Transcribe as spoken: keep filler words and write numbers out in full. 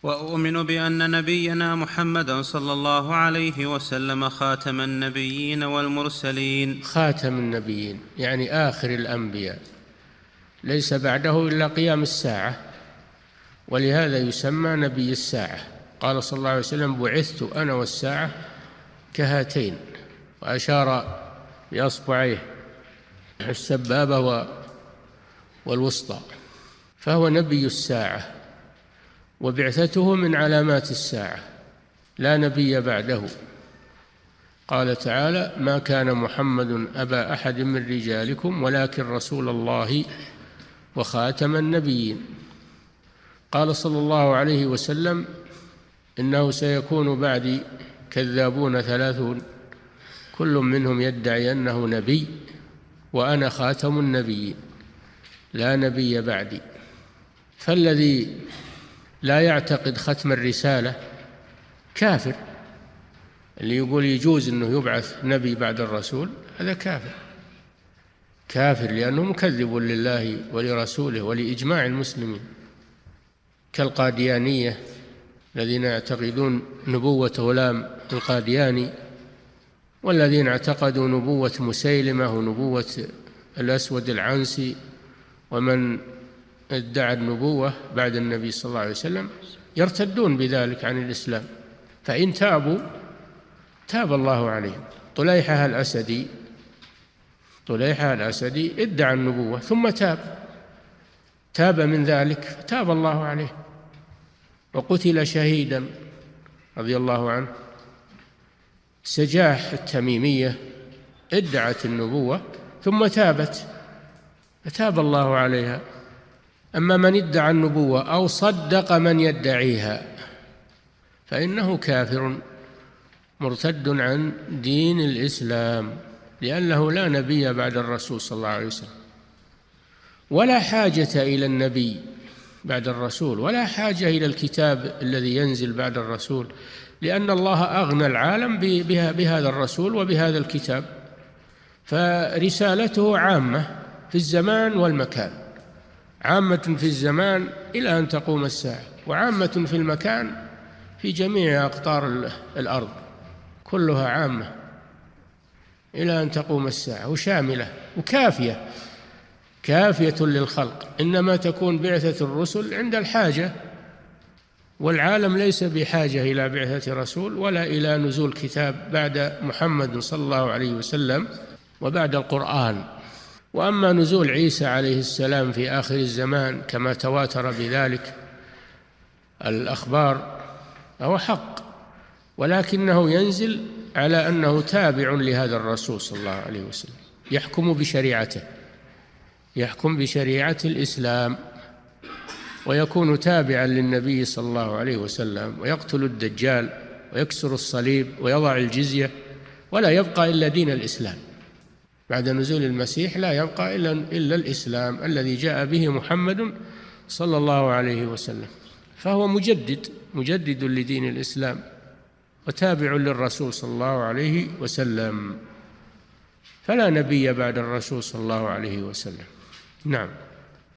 وأؤمن بأن نبينا محمدا صلى الله عليه وسلم خاتم النبيين والمرسلين. خاتم النبيين يعني آخر الأنبياء، ليس بعده إلا قيام الساعة، ولهذا يسمى نبي الساعة. قال صلى الله عليه وسلم: بعثت أنا والساعة كهاتين، وأشار بأصبعيه السبابة والوسطى، فهو نبي الساعة، وبعثته من علامات الساعة، لا نبي بعده. قال تعالى: ما كان محمد أبا أحد من رجالكم ولكن رسول الله وخاتم النبيين. قال صلى الله عليه وسلم: إنه سيكون بعدي كذابون ثلاثون كل منهم يدعي أنه نبي وأنا خاتم النبيين لا نبي بعدي. فالذي لا يعتقد ختم الرسالة كافر، اللي يقول يجوز أنه يبعث نبي بعد الرسول هذا كافر، كافر لأنه مكذب لله ولرسوله ولإجماع المسلمين، كالقاديانية الذين يعتقدون نبوة غلام القادياني، والذين اعتقدوا نبوة مسيلمة ونبوة الأسود العنسي، ومن ادعى النبوة بعد النبي صلى الله عليه وسلم يرتدون بذلك عن الإسلام، فإن تابوا تاب الله عليهم. طليحة الأسدي طليحة الأسدي ادعى النبوة ثم تاب تاب من ذلك فتاب الله عليه وقتل شهيدا رضي الله عنه. سجاح التميمية ادعت النبوة ثم تابت فتاب الله عليها. أما من ادعى النبوة أو صدق من يدعيها فإنه كافر مرتد عن دين الإسلام، لأنه لا نبي بعد الرسول صلى الله عليه وسلم، ولا حاجة إلى النبي بعد الرسول، ولا حاجة إلى الكتاب الذي ينزل بعد الرسول، لأن الله أغنى العالم بهذا الرسول وبهذا الكتاب، فرسالته عامة في الزمان والمكان، عامة في الزمان إلى أن تقوم الساعة، وعامة في المكان في جميع أقطار الأرض، كلها عامة إلى أن تقوم الساعة، وشاملة وكافية كافية للخلق. إنما تكون بعثة الرسل عند الحاجة، والعالم ليس بحاجة إلى بعثة رسول ولا إلى نزول كتاب بعد محمد صلى الله عليه وسلم وبعد القرآن. وأما نزول عيسى عليه السلام في آخر الزمان كما تواتر بذلك الأخبار فهو حق، ولكنه ينزل على أنه تابع لهذا الرسول صلى الله عليه وسلم، يحكم بشريعته، يحكم بشريعة الإسلام، ويكون تابعا للنبي صلى الله عليه وسلم، ويقتل الدجال ويكسر الصليب ويضع الجزية، ولا يبقى إلا دين الإسلام. بعد نزول المسيح لا يبقى إلا, إلا الإسلام الذي جاء به محمد صلى الله عليه وسلم، فهو مجدد مجدد لدين الإسلام وتابع للرسول صلى الله عليه وسلم، فلا نبي بعد الرسول صلى الله عليه وسلم. نعم.